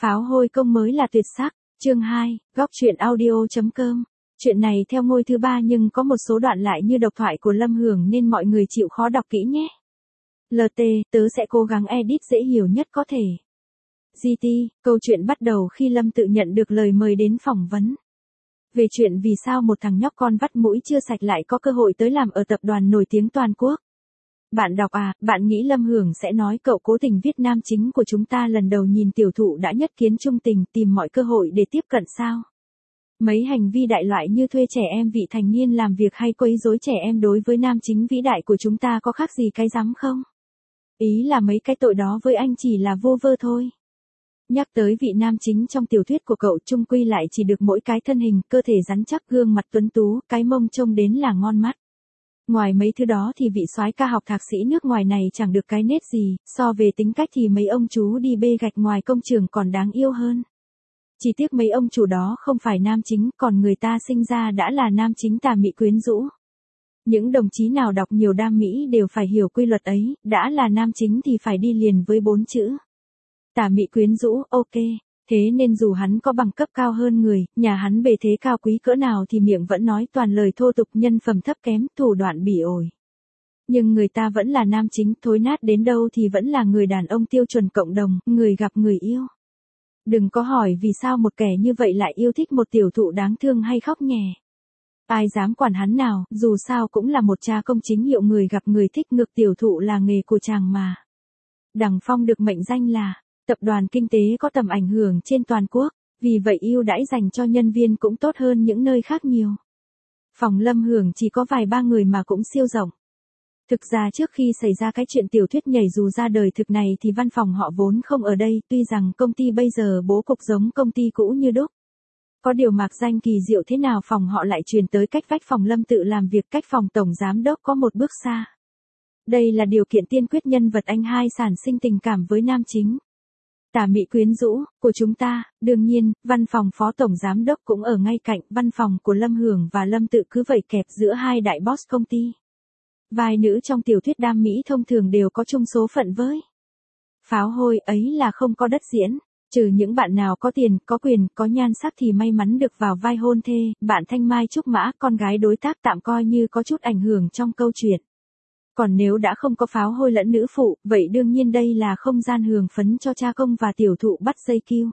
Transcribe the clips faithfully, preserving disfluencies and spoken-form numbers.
Pháo hôi công mới là tuyệt sắc. Chương hai, góc truyện audio.com. Chuyện này theo ngôi thứ ba nhưng có một số đoạn lại như độc thoại của Lâm Hưởng nên mọi người chịu khó đọc kỹ nhé. lờ tê, tớ sẽ cố gắng edit dễ hiểu nhất có thể. giê tê, câu chuyện bắt đầu khi Lâm tự nhận được lời mời đến phỏng vấn. Về chuyện vì sao một thằng nhóc con vắt mũi chưa sạch lại có cơ hội tới làm ở tập đoàn nổi tiếng toàn quốc. Bạn đọc à, bạn nghĩ Lâm Hưởng sẽ nói cậu cố tình viết nam chính của chúng ta lần đầu nhìn tiểu thụ đã nhất kiến trung tình tìm mọi cơ hội để tiếp cận sao? Mấy hành vi đại loại như thuê trẻ em vị thành niên làm việc hay quấy rối trẻ em đối với nam chính vĩ đại của chúng ta có khác gì cái rắm không? Ý là mấy cái tội đó với anh chỉ là vô vơ thôi. Nhắc tới vị nam chính trong tiểu thuyết của cậu chung quy lại chỉ được mỗi cái thân hình, cơ thể rắn chắc, gương mặt tuấn tú, cái mông trông đến là ngon mắt. Ngoài mấy thứ đó thì vị soái ca học thạc sĩ nước ngoài này chẳng được cái nết gì, so về tính cách thì mấy ông chú đi bê gạch ngoài công trường còn đáng yêu hơn. Chỉ tiếc mấy ông chủ đó không phải nam chính, còn người ta sinh ra đã là nam chính tà mị quyến rũ. Những đồng chí nào đọc nhiều đam mỹ đều phải hiểu quy luật ấy, đã là nam chính thì phải đi liền với bốn chữ. Tà mị quyến rũ, ok. Thế nên dù hắn có bằng cấp cao hơn người, nhà hắn bề thế cao quý cỡ nào thì miệng vẫn nói toàn lời thô tục, nhân phẩm thấp kém, thủ đoạn bỉ ổi. Nhưng người ta vẫn là nam chính, thối nát đến đâu thì vẫn là người đàn ông tiêu chuẩn cộng đồng, người gặp người yêu. Đừng có hỏi vì sao một kẻ như vậy lại yêu thích một tiểu thụ đáng thương hay khóc nhè. Ai dám quản hắn nào, dù sao cũng là một cha công chính hiệu, người gặp người thích, ngược tiểu thụ là nghề của chàng mà. Đằng Phong được mệnh danh là tập đoàn kinh tế có tầm ảnh hưởng trên toàn quốc, vì vậy ưu đãi dành cho nhân viên cũng tốt hơn những nơi khác nhiều. Phòng Lâm Hưởng chỉ có vài ba người mà cũng siêu rộng. Thực ra trước khi xảy ra cái chuyện tiểu thuyết nhảy dù ra đời thực này thì văn phòng họ vốn không ở đây, tuy rằng công ty bây giờ bố cục giống công ty cũ như đúc. Có điều mạc danh kỳ diệu thế nào phòng họ lại truyền tới cách vách phòng Lâm tự làm việc, cách phòng tổng giám đốc có một bước xa. Đây là điều kiện tiên quyết nhân vật anh hai sản sinh tình cảm với nam chính. Tà mị quyến rũ của chúng ta, đương nhiên, văn phòng phó tổng giám đốc cũng ở ngay cạnh, văn phòng của Lâm Hưởng và Lâm tự cứ vậy kẹp giữa hai đại boss công ty. Vai nữ trong tiểu thuyết đam mỹ thông thường đều có chung số phận với pháo hôi ấy là không có đất diễn, trừ những bạn nào có tiền, có quyền, có nhan sắc thì may mắn được vào vai hôn thê, bạn Thanh Mai Trúc Mã, con gái đối tác tạm coi như có chút ảnh hưởng trong câu chuyện. Còn nếu đã không có pháo hôi lẫn nữ phụ, vậy đương nhiên đây là không gian hưởng phấn cho cha công và tiểu thụ bắt dây cưu.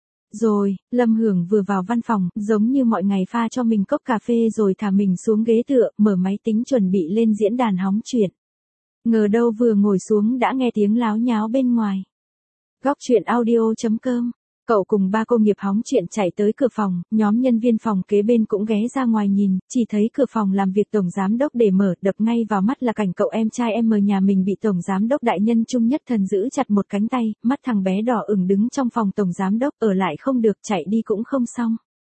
Rồi, Lâm Hưởng vừa vào văn phòng, giống như mọi ngày pha cho mình cốc cà phê rồi thả mình xuống ghế tựa, mở máy tính chuẩn bị lên diễn đàn hóng chuyện. Ngờ đâu vừa ngồi xuống đã nghe tiếng láo nháo bên ngoài. Góc truyện audio.com. Cậu cùng ba cô nghiệp hóng chuyện chạy tới cửa phòng, nhóm nhân viên phòng kế bên cũng ghé ra ngoài nhìn, chỉ thấy cửa phòng làm việc tổng giám đốc để mở, đập ngay vào mắt là cảnh cậu em trai em nhà mình bị tổng giám đốc đại nhân Trung Nhất Thần giữ chặt một cánh tay, mắt thằng bé đỏ ửng đứng trong phòng tổng giám đốc, ở lại không được, chạy đi cũng không xong.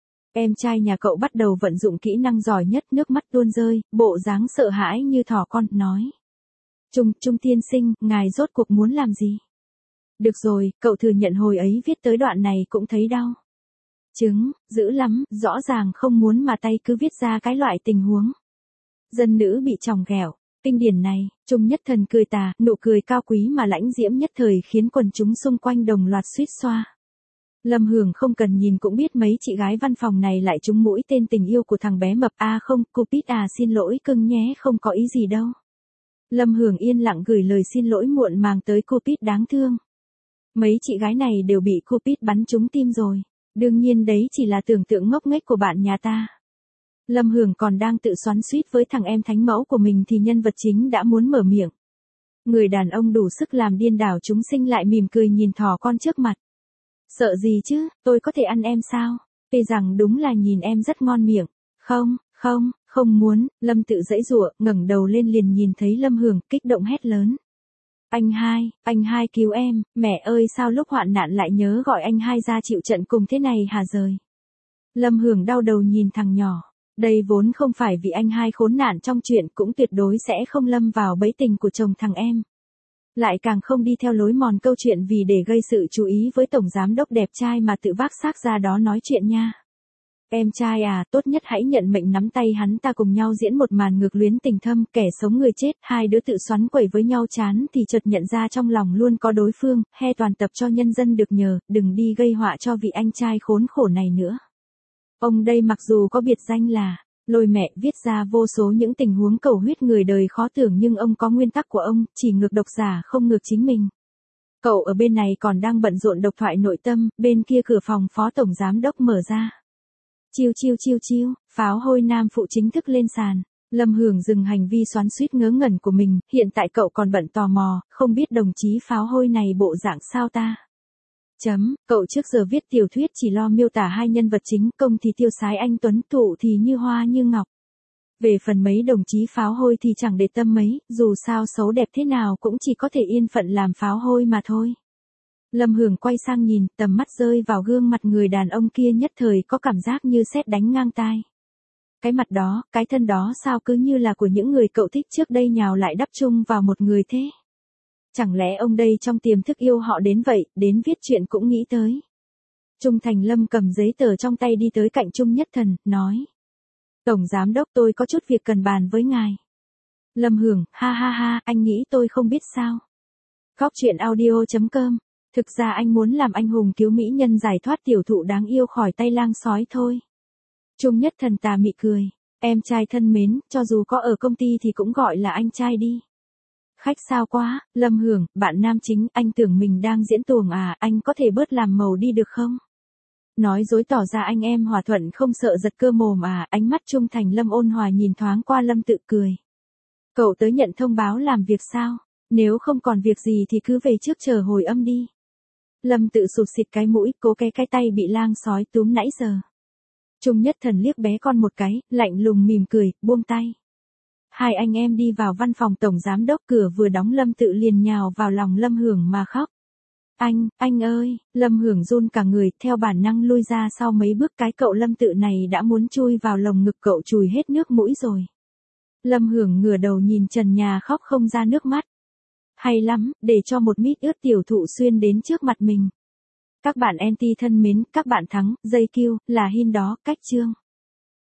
Em trai nhà cậu bắt đầu vận dụng kỹ năng giỏi nhất, nước mắt tuôn rơi, bộ dáng sợ hãi như thỏ con, nói. Trung, Trung tiên sinh, ngài rốt cuộc muốn làm gì? Được rồi, cậu thừa nhận hồi ấy viết tới đoạn này cũng thấy đau. Chứng, dữ lắm, rõ ràng không muốn mà tay cứ viết ra cái loại tình huống. Dân nữ bị chòng ghẹo, kinh điển này, Trung Nhất Thần cười tà, nụ cười cao quý mà lãnh diễm nhất thời khiến quần chúng xung quanh đồng loạt suýt xoa. Lâm Hưởng không cần nhìn cũng biết mấy chị gái văn phòng này lại trúng mũi tên tình yêu của thằng bé mập. À không, Cupid à, xin lỗi cưng nhé, không có ý gì đâu. Lâm Hưởng yên lặng gửi lời xin lỗi muộn màng tới Cupid đáng thương. Mấy chị gái này đều bị Cupid bắn trúng tim rồi. Đương nhiên đấy chỉ là tưởng tượng ngốc nghếch của bạn nhà ta. Lâm Hưởng còn đang tự xoắn xuýt với thằng em thánh mẫu của mình thì nhân vật chính đã muốn mở miệng. Người đàn ông đủ sức làm điên đảo chúng sinh lại mỉm cười nhìn thỏ con trước mặt. Sợ gì chứ, tôi có thể ăn em sao? Tuy rằng đúng là nhìn em rất ngon miệng. Không, không, không muốn. Lâm tự giãy giụa, ngẩng đầu lên liền nhìn thấy Lâm Hưởng, kích động hét lớn. Anh hai, anh hai cứu em, mẹ ơi sao lúc hoạn nạn lại nhớ gọi anh hai ra chịu trận cùng thế này hả rời. Lâm Hưởng đau đầu nhìn thằng nhỏ, đây vốn không phải vì anh hai khốn nạn trong chuyện, cũng tuyệt đối sẽ không lâm vào bẫy tình của chồng thằng em. Lại càng không đi theo lối mòn câu chuyện vì để gây sự chú ý với tổng giám đốc đẹp trai mà tự vác xác ra đó nói chuyện nha. Em trai à, tốt nhất hãy nhận mệnh nắm tay hắn ta cùng nhau diễn một màn ngược luyến tình thâm, kẻ sống người chết, hai đứa tự xoắn quẩy với nhau chán thì chợt nhận ra trong lòng luôn có đối phương, he toàn tập cho nhân dân được nhờ, đừng đi gây họa cho vị anh trai khốn khổ này nữa. Ông đây mặc dù có biệt danh là Lôi Mẹ, viết ra vô số những tình huống cầu huyết người đời khó tưởng, nhưng ông có nguyên tắc của ông, chỉ ngược độc giả không ngược chính mình. Cậu ở bên này còn đang bận rộn độc thoại nội tâm, bên kia cửa phòng phó tổng giám đốc mở ra. Chiêu chiêu chiêu chiêu, pháo hôi nam phụ chính thức lên sàn. Lâm Hưởng dừng hành vi xoắn xuýt ngớ ngẩn của mình, hiện tại cậu còn bận tò mò, không biết đồng chí pháo hôi này bộ dạng sao ta. Chấm, cậu trước giờ viết tiểu thuyết chỉ lo miêu tả hai nhân vật chính, công thì tiêu sái anh tuấn, thụ thì như hoa như ngọc. Về phần mấy đồng chí pháo hôi thì chẳng để tâm mấy, dù sao xấu đẹp thế nào cũng chỉ có thể yên phận làm pháo hôi mà thôi. Lâm Hưởng quay sang nhìn, tầm mắt rơi vào gương mặt người đàn ông kia nhất thời có cảm giác như sét đánh ngang tai. Cái mặt đó, cái thân đó sao cứ như là của những người cậu thích trước đây nhào lại đắp chung vào một người thế? Chẳng lẽ ông đây trong tiềm thức yêu họ đến vậy, đến viết chuyện cũng nghĩ tới. Trung Thành Lâm cầm giấy tờ trong tay đi tới cạnh Trung Nhất Thần, nói. Tổng giám đốc, tôi có chút việc cần bàn với ngài. Lâm Hưởng, ha ha ha, anh nghĩ tôi không biết sao. Góc truyện audio chấm com. Thực ra anh muốn làm anh hùng cứu mỹ nhân giải thoát tiểu thụ đáng yêu khỏi tay lang sói thôi. Trung Nhất Thần tà mị cười. Em trai thân mến, cho dù có ở công ty thì cũng gọi là anh trai đi. Khách sao quá, Lâm Hưởng, bạn nam chính, anh tưởng mình đang diễn tuồng à, anh có thể bớt làm màu đi được không? Nói dối tỏ ra anh em hòa thuận không sợ giật cơ mồm à, ánh mắt Trung Thành Lâm ôn hòa nhìn thoáng qua Lâm tự cười. Cậu tới nhận thông báo làm việc sao? Nếu không còn việc gì thì cứ về trước chờ hồi âm đi. Lâm tự sụt xịt cái mũi, cố cái cái tay bị lang sói túm nãy giờ. Trung Nhất Thần liếc bé con một cái, lạnh lùng mỉm cười, buông tay. Hai anh em đi vào văn phòng tổng giám đốc, cửa vừa đóng Lâm tự liền nhào vào lòng Lâm Hưởng mà khóc. Anh, anh ơi, Lâm Hưởng run cả người, theo bản năng lui ra sau mấy bước, cái cậu Lâm tự này đã muốn chui vào lồng ngực cậu chùi hết nước mũi rồi. Lâm Hưởng ngửa đầu nhìn trần nhà khóc không ra nước mắt. Hay lắm, để cho một mít ướt tiểu thụ xuyên đến trước mặt mình. Các bạn en tê thân mến, các bạn thắng, dây kêu, là hin đó, cách chương.